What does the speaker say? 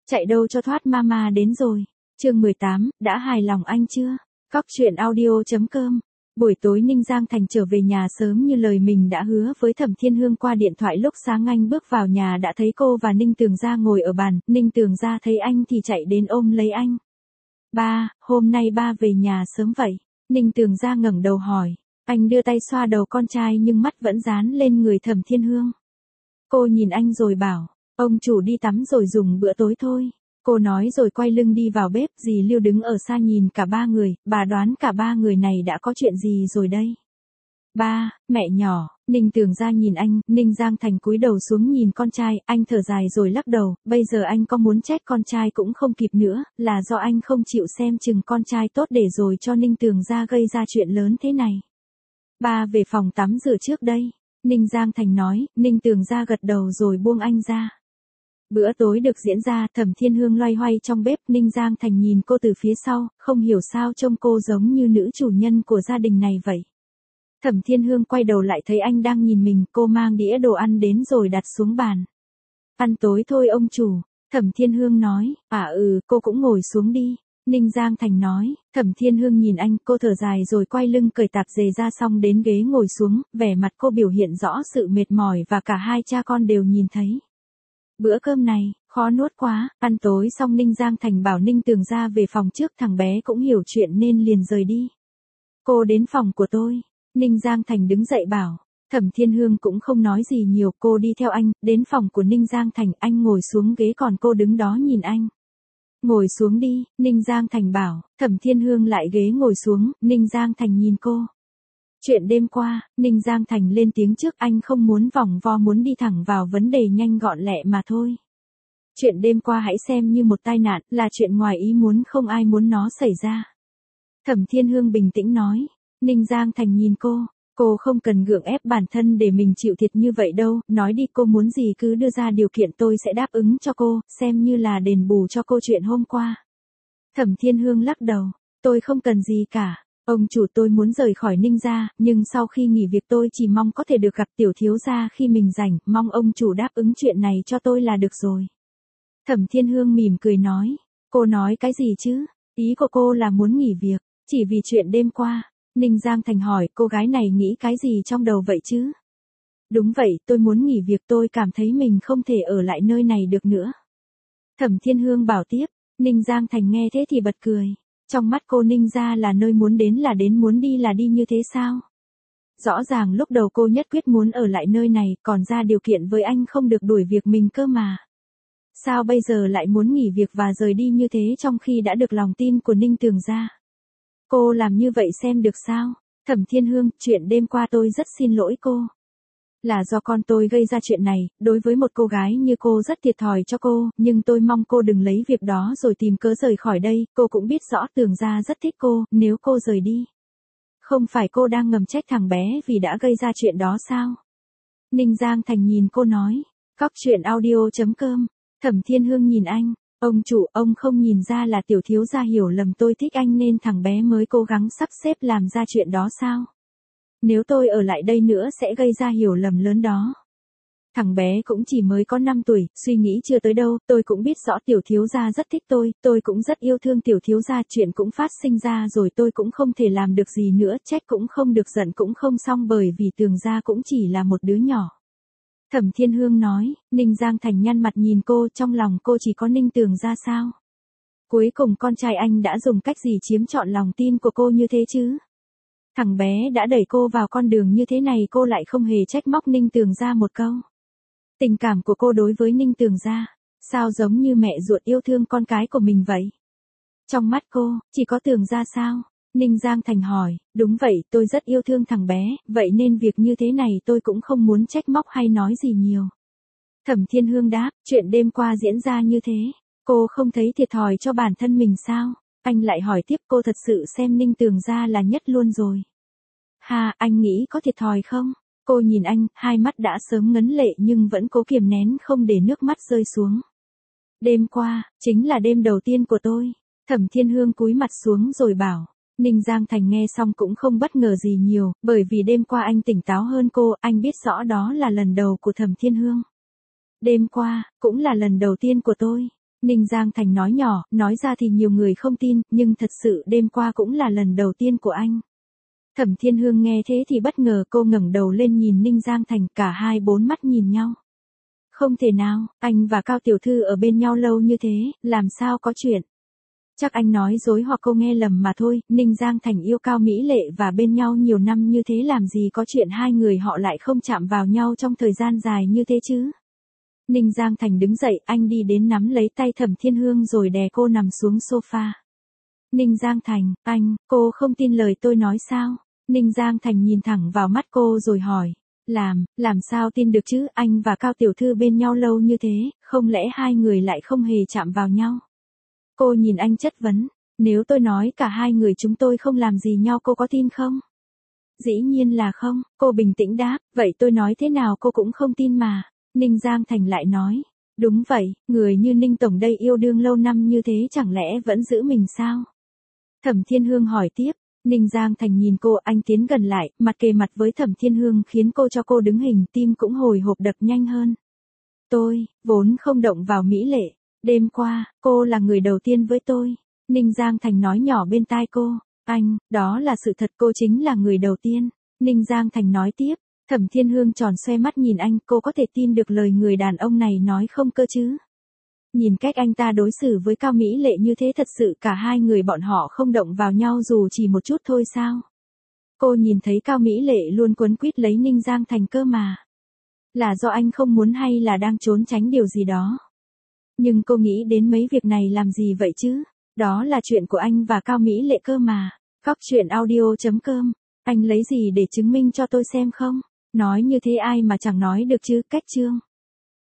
Chạy đâu cho thoát mama đến rồi. Chương 18, đã hài lòng anh chưa? Cóc truyện audio.com. Buổi tối Ninh Giang Thành trở về nhà sớm như lời mình đã hứa với Thẩm Thiên Hương qua điện thoại. Lúc sáng anh bước vào nhà đã thấy cô và Ninh Tường Gia ngồi ở bàn. Ninh Tường Gia thấy anh thì chạy đến ôm lấy anh. Ba, hôm nay ba về nhà sớm vậy? Ninh Tường Gia ngẩng đầu hỏi. Anh đưa tay xoa đầu con trai nhưng mắt vẫn dán lên người Thẩm Thiên Hương. Cô nhìn anh rồi bảo, ông chủ đi tắm rồi dùng bữa tối thôi. Cô nói rồi quay lưng đi vào bếp. Dì Lưu đứng ở xa nhìn cả ba người, bà đoán cả ba người này đã có chuyện gì rồi đây. Ba, mẹ nhỏ. Ninh Tường Gia nhìn anh. Ninh Giang Thành cúi đầu xuống nhìn con trai. Anh thở dài rồi lắc đầu. Bây giờ anh có muốn trách con trai cũng không kịp nữa, là do anh không chịu xem chừng con trai tốt để rồi cho Ninh Tường Gia gây ra chuyện lớn thế này. Ba về phòng tắm rửa trước đây, Ninh Giang Thành nói. Ninh Tường Gia gật đầu rồi buông anh ra. Bữa tối được diễn ra. Thẩm Thiên Hương loay hoay trong bếp. Ninh Giang Thành nhìn cô từ phía sau, không hiểu sao trông cô giống như nữ chủ nhân của gia đình này vậy. Thẩm Thiên Hương quay đầu lại thấy anh đang nhìn mình. Cô mang đĩa đồ ăn đến rồi đặt xuống bàn. Ăn tối thôi ông chủ. Thẩm Thiên Hương nói. Cô cũng ngồi xuống đi. Ninh Giang Thành nói. Thẩm Thiên Hương nhìn anh. Cô thở dài rồi quay lưng cởi tạp dề ra xong đến ghế ngồi xuống. Vẻ mặt cô biểu hiện rõ sự mệt mỏi và cả hai cha con đều nhìn thấy. Bữa cơm này, khó nuốt quá. Ăn tối xong Ninh Giang Thành bảo Ninh Tường Gia về phòng trước. Thằng bé cũng hiểu chuyện nên liền rời đi. Cô đến phòng của tôi. Ninh Giang Thành đứng dậy bảo. Thẩm Thiên Hương cũng không nói gì nhiều. Cô đi theo anh, đến phòng của Ninh Giang Thành. Anh ngồi xuống ghế còn cô đứng đó nhìn anh. Ngồi xuống đi, Ninh Giang Thành bảo. Thẩm Thiên Hương lại ghế ngồi xuống. Ninh Giang Thành nhìn cô. Chuyện đêm qua, Ninh Giang Thành lên tiếng trước. Anh không muốn vòng vo, muốn đi thẳng vào vấn đề nhanh gọn lẹ mà thôi. Chuyện đêm qua hãy xem như một tai nạn, là chuyện ngoài ý muốn, không ai muốn nó xảy ra. Thẩm Thiên Hương bình tĩnh nói. Ninh Giang Thành nhìn cô không cần gượng ép bản thân để mình chịu thiệt như vậy đâu. Nói đi, cô muốn gì cứ đưa ra điều kiện, tôi sẽ đáp ứng cho cô, xem như là đền bù cho cô chuyện hôm qua. Thẩm Thiên Hương lắc đầu. Tôi không cần gì cả. Ông chủ, tôi muốn rời khỏi Ninh gia, nhưng sau khi nghỉ việc tôi chỉ mong có thể được gặp tiểu thiếu gia khi mình rảnh, mong ông chủ đáp ứng chuyện này cho tôi là được rồi. Thẩm Thiên Hương mỉm cười nói. Cô nói cái gì chứ? Ý của cô là muốn nghỉ việc, chỉ vì chuyện đêm qua. Ninh Giang Thành hỏi. Cô gái này nghĩ cái gì trong đầu vậy chứ? Đúng vậy, tôi muốn nghỉ việc, tôi cảm thấy mình không thể ở lại nơi này được nữa. Thẩm Thiên Hương bảo tiếp. Ninh Giang Thành nghe thế thì bật cười. Trong mắt cô Ninh gia là nơi muốn đến là đến, muốn đi là đi như thế sao? Rõ ràng lúc đầu cô nhất quyết muốn ở lại nơi này, còn ra điều kiện với anh không được đuổi việc mình cơ mà. Sao bây giờ lại muốn nghỉ việc và rời đi như thế trong khi đã được lòng tin của Ninh Tường gia? Cô làm như vậy xem được sao? Thẩm Thiên Hương, chuyện đêm qua tôi rất xin lỗi cô. Là do con tôi gây ra chuyện này, đối với một cô gái như cô rất thiệt thòi cho cô, nhưng tôi mong cô đừng lấy việc đó rồi tìm cớ rời khỏi đây. Cô cũng biết rõ Tường gia rất thích cô, nếu cô rời đi. Không phải cô đang ngầm trách thằng bé vì đã gây ra chuyện đó sao? Ninh Giang Thành nhìn cô nói. Cóc truyện audio.com. Thẩm Thiên Hương nhìn anh. Ông chủ, ông không nhìn ra là tiểu thiếu gia hiểu lầm tôi thích anh nên thằng bé mới cố gắng sắp xếp làm ra chuyện đó sao? Nếu tôi ở lại đây nữa sẽ gây ra hiểu lầm lớn đó. Thằng bé cũng chỉ mới có 5 tuổi, suy nghĩ chưa tới đâu. Tôi cũng biết rõ tiểu thiếu gia rất thích tôi cũng rất yêu thương tiểu thiếu gia. Chuyện cũng phát sinh ra rồi, tôi cũng không thể làm được gì nữa, trách cũng không được, giận cũng không xong, bởi vì Tường gia cũng chỉ là một đứa nhỏ. Thẩm Thiên Hương nói. Ninh Giang Thành nhăn mặt nhìn cô, trong lòng cô chỉ có Ninh Tường gia sao? Cuối cùng con trai anh đã dùng cách gì chiếm trọn lòng tin của cô như thế chứ? Thằng bé đã đẩy cô vào con đường như thế này, cô lại không hề trách móc Ninh Tường gia một câu. Tình cảm của cô đối với Ninh Tường gia, sao giống như mẹ ruột yêu thương con cái của mình vậy? Trong mắt cô, chỉ có Tường gia sao? Ninh Giang Thành hỏi. Đúng vậy, tôi rất yêu thương thằng bé, vậy nên việc như thế này tôi cũng không muốn trách móc hay nói gì nhiều. Thẩm Thiên Hương đáp. Chuyện đêm qua diễn ra như thế, cô không thấy thiệt thòi cho bản thân mình sao? Anh lại hỏi tiếp. Cô thật sự xem Ninh Tường gia là nhất luôn rồi. Anh nghĩ có thiệt thòi không? Cô nhìn anh, hai mắt đã sớm ngấn lệ nhưng vẫn cố kiềm nén không để nước mắt rơi xuống. Đêm qua, chính là đêm đầu tiên của tôi. Thẩm Thiên Hương cúi mặt xuống rồi bảo. Ninh Giang Thành nghe xong cũng không bất ngờ gì nhiều, bởi vì đêm qua anh tỉnh táo hơn cô, anh biết rõ đó là lần đầu của Thẩm Thiên Hương. Đêm qua, cũng là lần đầu tiên của tôi. Ninh Giang Thành nói nhỏ, nói ra thì nhiều người không tin, nhưng thật sự đêm qua cũng là lần đầu tiên của anh. Thẩm Thiên Hương nghe thế thì bất ngờ, cô ngẩng đầu lên nhìn Ninh Giang Thành, cả hai bốn mắt nhìn nhau. Không thể nào, anh và Cao tiểu thư ở bên nhau lâu như thế, làm sao có chuyện. Chắc anh nói dối hoặc cô nghe lầm mà thôi, Ninh Giang Thành yêu Cao Mỹ Lệ và bên nhau nhiều năm như thế làm gì có chuyện hai người họ lại không chạm vào nhau trong thời gian dài như thế chứ. Ninh Giang Thành đứng dậy, anh đi đến nắm lấy tay Thẩm Thiên Hương rồi đè cô nằm xuống sofa. Ninh Giang Thành, cô không tin lời tôi nói sao? Ninh Giang Thành nhìn thẳng vào mắt cô rồi hỏi. Làm sao tin được chứ, anh và Cao tiểu thư bên nhau lâu như thế, không lẽ hai người lại không hề chạm vào nhau? Cô nhìn anh chất vấn, nếu tôi nói cả hai người chúng tôi không làm gì nhau cô có tin không? Dĩ nhiên là không, cô bình tĩnh đáp, vậy tôi nói thế nào cô cũng không tin mà. Ninh Giang Thành lại nói, đúng vậy, người như Ninh Tổng đây yêu đương lâu năm như thế chẳng lẽ vẫn giữ mình sao? Thẩm Thiên Hương hỏi tiếp, Ninh Giang Thành nhìn cô, anh tiến gần lại, mặt kề mặt với Thẩm Thiên Hương khiến cô cho cô đứng hình, tim cũng hồi hộp đập nhanh hơn. Tôi, vốn không động vào Mỹ Lệ, đêm qua, cô là người đầu tiên với tôi. Ninh Giang Thành nói nhỏ bên tai cô, đó là sự thật, cô chính là người đầu tiên. Ninh Giang Thành nói tiếp, Thẩm Thiên Hương tròn xoe mắt nhìn anh, cô có thể tin được lời người đàn ông này nói không cơ chứ? Nhìn cách anh ta đối xử với Cao Mỹ Lệ như thế thật sự cả hai người bọn họ không động vào nhau dù chỉ một chút thôi sao? Cô nhìn thấy Cao Mỹ Lệ luôn quấn quýt lấy Ninh Giang Thành cơ mà. Là do anh không muốn hay là đang trốn tránh điều gì đó? Nhưng cô nghĩ đến mấy việc này làm gì vậy chứ? Đó là chuyện của anh và Cao Mỹ Lệ cơ mà. Cóc truyện audio.com. Anh lấy gì để chứng minh cho tôi xem không? Nói như thế ai mà chẳng nói được chứ, cách chương.